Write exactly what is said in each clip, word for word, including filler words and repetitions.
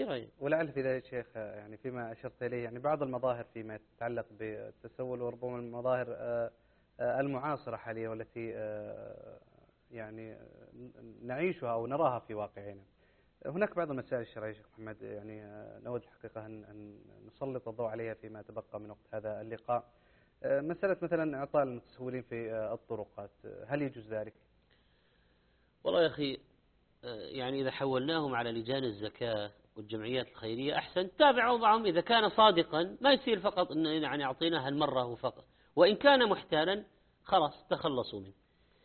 كثيرة. ولعل في ذلك شيخ يعني فيما أشرت إليه يعني بعض المظاهر فيما يتعلق بالتسول، وربما المظاهر المعاصرة حاليا والتي يعني نعيشها أو نراها في واقعنا. هناك بعض المسائل الشرعية شيخ محمد يعني نود الحقيقة أن نسلط الضوء عليها فيما تبقى من وقت هذا اللقاء. مسألة مثلا إعطاء المتسولين في الطرقات، هل يجوز ذلك؟ والله يا أخي يعني إذا حولناهم على لجان الزكاة والجمعيات الخيرية أحسن، تابع وضعهم. إذا كان صادقا ما يصير فقط إن يعني أعطيناها المرة فقط، وإن كان محتالا خلاص تخلصوا منه.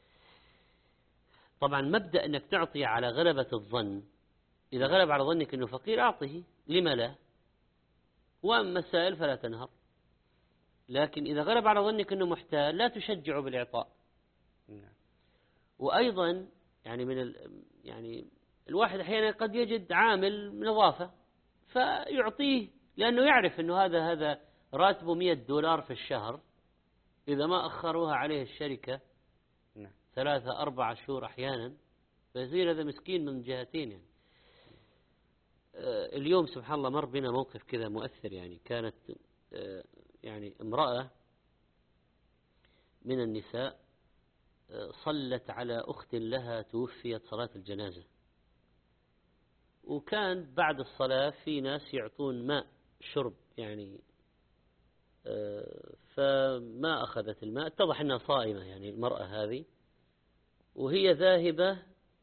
طبعا مبدأ أنك تعطي على غلبة الظن، إذا غلب على ظنك أنه فقير أعطه، لما لا؟ وأما السائل فلا تنهر. لكن إذا غلب على ظنك أنه محتال لا تشجعه بالإعطاء. وأيضا يعني من ال يعني الواحد أحيانا قد يجد عامل نظافة فيعطيه، لأنه يعرف أنه هذا هذا راتبه مئة دولار في الشهر، إذا ما أخروها عليه الشركة ثلاثة أربعة شهور أحيانا فيصير هذا مسكين من جهتين. يعني اليوم سبحان الله مر بنا موقف كذا مؤثر. يعني كانت يعني امرأة من النساء صلت على أخت لها توفيت صلاة الجنازة، وكان بعد الصلاة في ناس يعطون ماء شرب يعني، فما أخذت الماء، اتضح أنها صائمة يعني المرأة هذه، وهي ذاهبة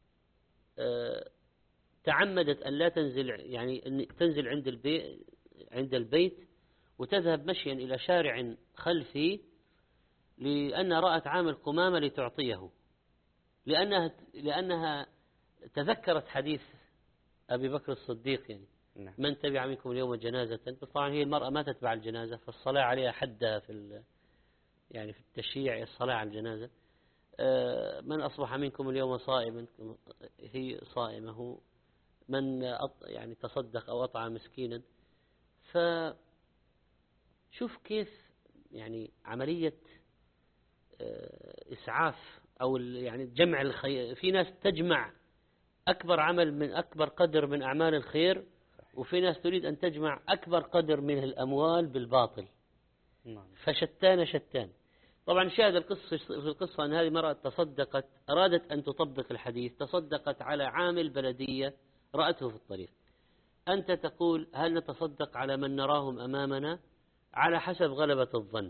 تعمدت أن لا تنزل يعني أن تنزل عند البيت عند البيت وتذهب مشيا إلى شارع خلفي، لأن رأت عامل قمامة لتعطيه، لأنها لأنها تذكرت حديث أبي بكر الصديق يعني نعم. من تبع منكم اليوم جنازة. طبعا هي المرأة ما تتبع الجنازة، فالصلاة عليها حدها في يعني في التشييع الصلاة على الجنازة. من أصبح منكم اليوم صائما، هي صائمة، من يعني تصدق أو أطعم مسكينا. فشوف كيف يعني عملية إسعاف أو يعني جمع الخير. في ناس تجمع أكبر عمل من أكبر قدر من أعمال الخير، وفي ناس تريد أن تجمع أكبر قدر من الأموال بالباطل. فشتان شتان. طبعا شاهد القصة في القصة أن هذه المرأة تصدقت، أرادت أن تطبق الحديث، تصدقت على عامل بلدية رأته في الطريق. أنت تقول هل نتصدق على من نراهم أمامنا؟ على حسب غلبة الظن.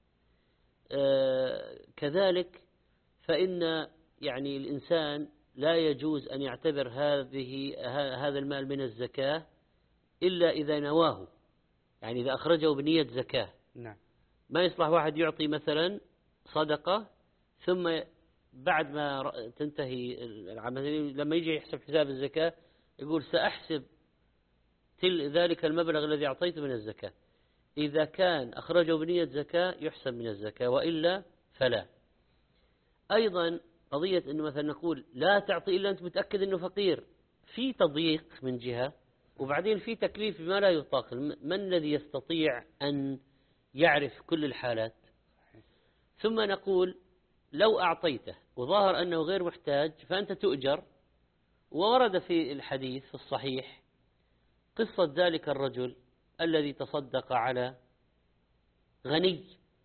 آه كذلك فإن يعني الإنسان لا يجوز أن يعتبر هذه هذا المال من الزكاة إلا إذا نواه، يعني إذا أخرجه بنية زكاة. نعم. ما يصلح واحد يعطي مثلا صدقة ثم بعد ما تنتهي العملية لما يجي يحسب حساب الزكاة يقول سأحسب تل ذلك المبلغ الذي أعطيته من الزكاة. إذا كان أخرجه بنية زكاة يحسب من الزكاة، وإلا فلا. أيضا قضية أنه مثلا نقول لا تعطي إلا أنت متأكد أنه فقير، في تضييق من جهة، وبعدين في تكليف بما لا يطاق. من الذي يستطيع أن يعرف كل الحالات؟ ثم نقول لو أعطيته وظهر أنه غير محتاج فأنت تؤجر. وورد في الحديث في الصحيح قصة ذلك الرجل الذي تصدق على غني،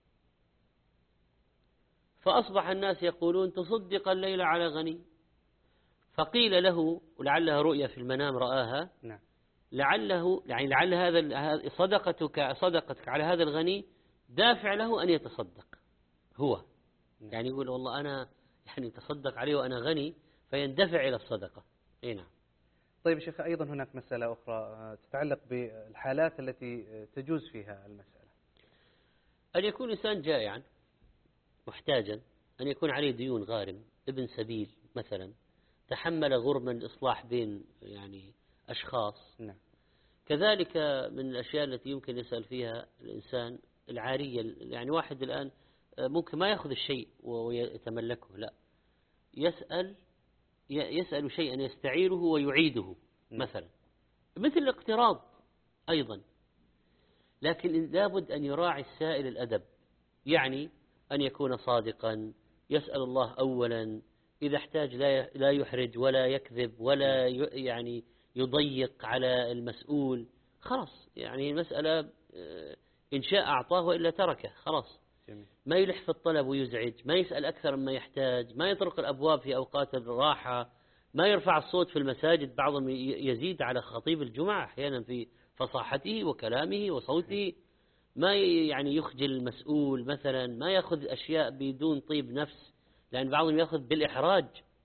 فأصبح الناس يقولون تصدق الليلة على غني، فقيل له ولعلها رؤيا في المنام رآها، نعم. لعله يعني لعل هذا صدقتك صدقتك على هذا الغني دافع له أن يتصدق هو. نعم. يعني يقول والله أنا يعني تصدق عليه وأنا غني فيندفع إلى الصدقة. إيه نعم. طيب شيخ، أيضا هناك مسألة أخرى تتعلق بالحالات التي تجوز فيها المسألة. أن يكون إنسان جائعا محتاجا، أن يكون عليه ديون غارم، ابن سبيل مثلا، تحمل غرما الإصلاح بين يعني أشخاص. نعم. كذلك من الأشياء التي يمكن يسأل فيها الإنسان العارية، يعني واحد الآن ممكن ما يأخذ الشيء ويتملكه، لا، يسأل يسأل شيئا يستعيره ويعيده مثلا، مثل الاقتراض أيضا. لكن لابد أن يراعي السائل الأدب، يعني أن يكون صادقا، يسأل الله أولا، إذا احتاج لا لا يحرج ولا يكذب ولا يعني يضيق على المسؤول، خلاص يعني المسألة إن شاء أعطاه وإلا تركه، خلاص. ما يلح في الطلب ويزعج، ما يسأل أكثر مما يحتاج، ما يطرق الأبواب في أوقات الراحة، ما يرفع الصوت في المساجد. بعضهم يزيد على خطيب الجمعة أحيانا في فصاحته وكلامه وصوته، ما يعني يخجل المسؤول مثلا، ما يأخذ أشياء بدون طيب نفس، لأن بعضهم يأخذ بالإحراج.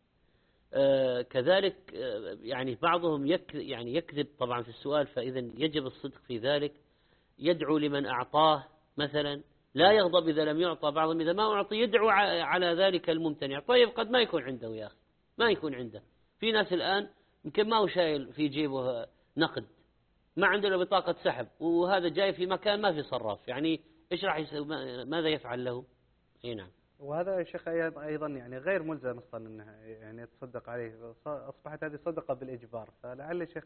آه كذلك آه يعني بعضهم يك يعني يكذب طبعا في السؤال، فإذا يجب الصدق في ذلك. يدعو لمن أعطاه مثلا، لا يغضب إذا لم يعطى. بعضهم إذا ما أعطي يدعو على ذلك الممتنع. طيب قد ما يكون عنده يا أخي، ما يكون عنده. في ناس الآن يمكن ما هو شايل في جيبه نقد، ما عنده إلا بطاقة سحب، وهذا جاي في مكان ما في صراف، يعني إيش راح يسوي؟ ماذا يفعل له؟ اي نعم. وهذا يا شيخ أيضا يعني غير ملزم أصلا أنه يعني يتصدق عليه، أصبحت هذه صدقة بالإجبار. فلعل الشيخ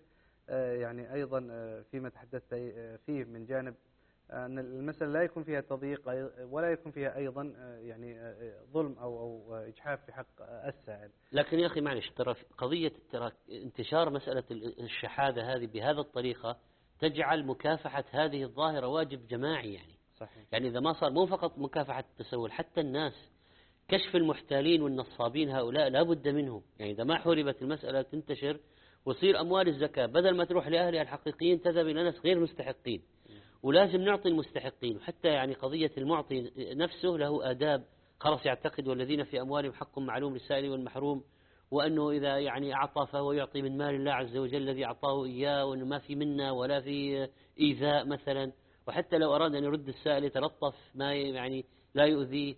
يعني أيضا فيما تحدثت فيه من جانب أن المسألة لا يكون فيها تضييق ولا يكون فيها أيضا يعني ظلم أو أو إجحاف في حق السائل. لكن يا أخي معلش، ترى قضية ترى انتشار مسألة الشحاذة هذه بهذا الطريقة تجعل مكافحة هذه الظاهرة واجب جماعي يعني. صحيح. يعني إذا ما صار مو فقط مكافحة التسول، حتى الناس كشف المحتالين والنصابين هؤلاء لا بد منهم. يعني إذا ما حوربت المسألة تنتشر وصير أموال الزكاة بدل ما تروح لأهلها الحقيقيين تذهب إلى ناس غير مستحقين. ولازم نعطي المستحقين. وحتى يعني قضية المعطي نفسه له آداب، خلاص يعتقد والذين في أموالهم حق معلوم للسائل والمحروم، وأنه إذا يعني أعطى فهو يعطي من مال الله عز وجل الذي أعطاه إياه، وأنه ما في منا ولا في إيذاء مثلا. وحتى لو أراد أن يرد السائل يتلطف، ما يعني لا يؤذيه،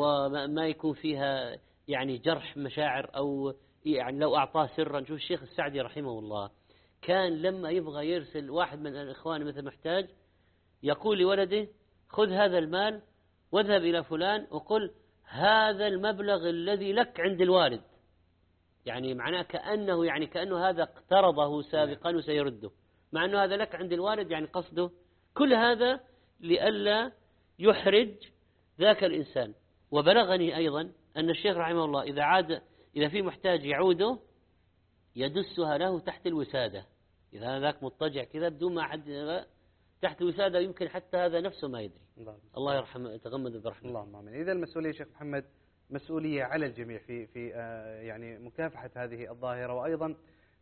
وما يكون فيها يعني جرح مشاعر، أو يعني لو أعطاه سرا. شوف الشيخ السعدي رحمه الله كان لما يبغى يرسل واحد من الإخوان مثل محتاج يقول لولده خذ هذا المال واذهب إلى فلان وقل هذا المبلغ الذي لك عند الوالد. يعني معناه كأنه يعني كأنه هذا اقترضه سابقا وسيرده، مع أنه هذا لك عند الوالد. يعني قصده كل هذا لئلا يحرج ذاك الإنسان. وبلغني أيضا أن الشيخ رحمه الله إذا عاد إذا في محتاج يعوده يدسها له تحت الوسادة، إذا ذاك مضطجع كذا بدون ما حد تحت الوسادة، يمكن حتى هذا نفسه ما يدري. الله, الله يرحمه يتغمد برحمته. اللهم آمين. إذا المسؤولية شيخ محمد مسؤولية على الجميع في في آه يعني مكافحة هذه الظاهرة، وأيضا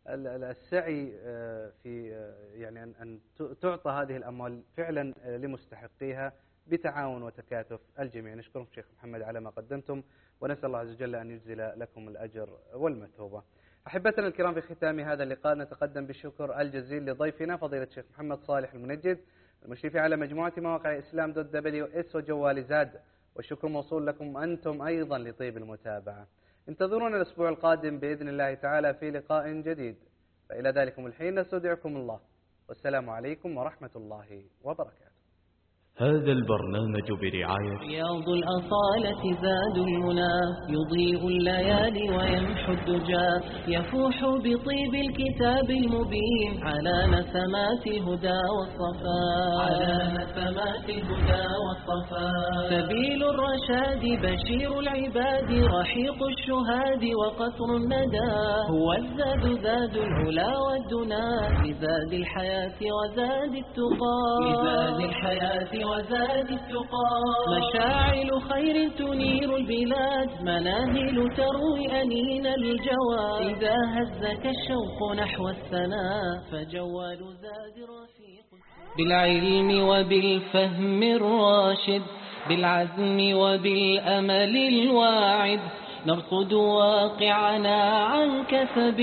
السعي آه في آه يعني أن أن تعطى هذه الأموال فعلا آه لمستحقيها بتعاون وتكاتف الجميع. نشكركم شيخ محمد على ما قدمتم، ونسأل الله عز وجل أن يجزل لكم الأجر والمثوبة. أحبتنا الكرام، في ختام هذا اللقاء نتقدم بالشكر الجزيل لضيفنا فضيلة الشيخ محمد صالح المنجد، المشرف على مجموعة مواقع إسلام دوت دبليو إس وجوال زاد، والشكر موصول لكم أنتم أيضا لطيب المتابعة. انتظرونا الأسبوع القادم بإذن الله تعالى في لقاء جديد، فإلى ذلكم الحين نستودعكم الله، والسلام عليكم ورحمة الله وبركاته. هذا البرنامج برعاية رياض الأصالة زاد المنى، يضيء الليالي ويمحو الدجى، يفوح بطيب الكتاب المبين على نسمات الهدى والصفاء، على نسمات الهدى والصفاء. سبيل الرشاد بشير العباد، رحيق الشهاد وقطر الندى، هو الزاد زاد العلا والدنا، لزاد الحياة وزاد التقى، لزاد الحياة وزاد التقى. مشاعل خير تنير البلاد، مناهل تروي أنين الجوى، إذا هزك الشوق نحو السناء فجوال زاد رفيق. بالعلم وبالفهم الراشد، بالعزم وبالأمل الواعد، نرصد واقعنا عن كسب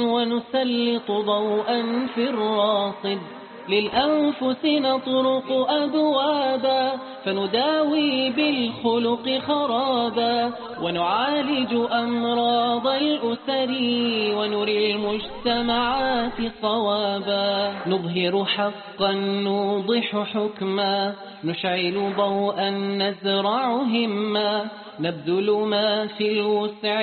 ونسلط ضوءا في الراصد، للأنفس نطرق أبوابا فنداوي بالخلق خرابا، ونعالج أمراض الأسر ونري المجتمعات صوابا، نظهر حقا نوضح حكما، نشعل ضوءا نزرع هما، نبذل ما في الوسع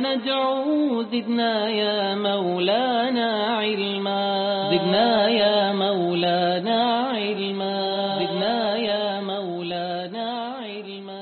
وندعو، زدنا يا مولانا علما، زدنا يا مولانا علما، زدنا يا مولانا علما.